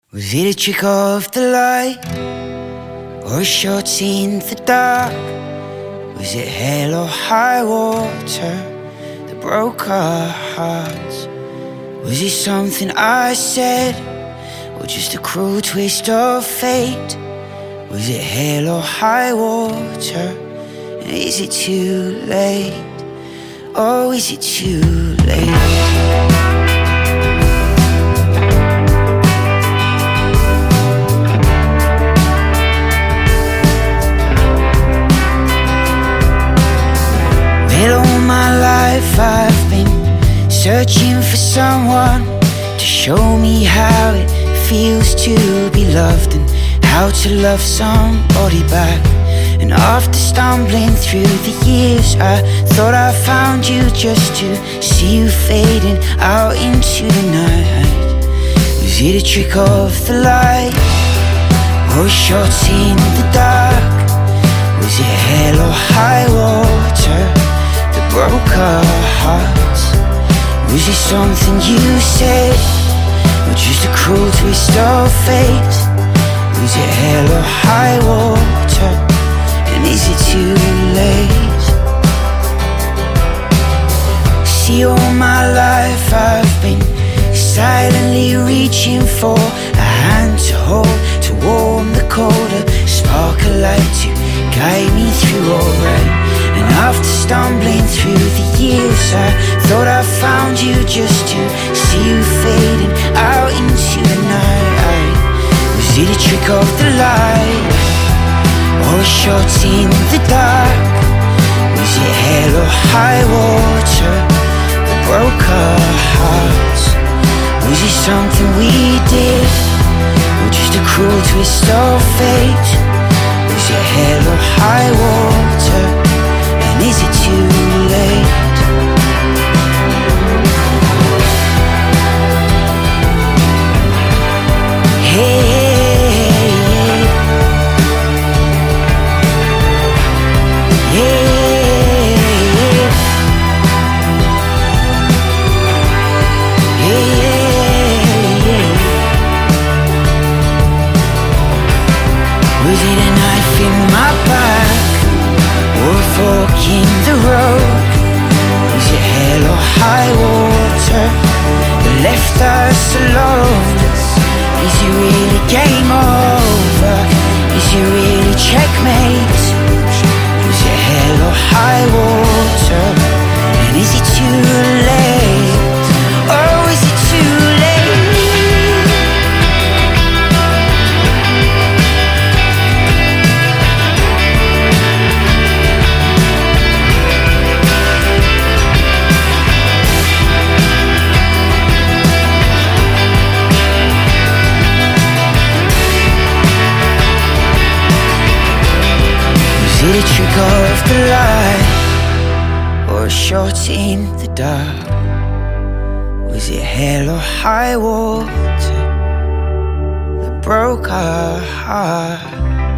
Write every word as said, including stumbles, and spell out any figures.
Was it a trick of the light, or a shot in the dark? Was it hell or high water that broke our hearts? Was it something I said, or just a cruel twist of fate? Was it hell or high water? And is it too late? Oh, is it too late? Well, all my life I've been searching for someone to show me how it feels to be loved and how to love somebody back. And after stumbling through the years, I thought I found you just to see you fading out into the night. Was it a trick of the light, or a shot in the dark? Was it hell or high water that broke our hearts? Was it something you said, or just a cruel twist of fate? Was it hell or high water? And is it too late? See, all my life I've been silently reaching for a hand to hold, to warm the cold, a spark of light to guide me through alright. And after stumbling through the years, I thought I found you just to see you fading out into the night. Was it a trick of the light, or a shot in the dark? Was it hell or high water that broke our hearts? Was it something we did, or just a cruel twist of fate? Was it hell or high water? And is it too late? Hey, was it a knife in my back, or a fork in the road? Was it hell or high water that left us alone? Is it really game over? Is it really checkmate? Was it hell or high water? And is it too late? Oh, is it too late? Was it a trick of the light, or a shot in the dark? Was it hell or high water that broke our heart?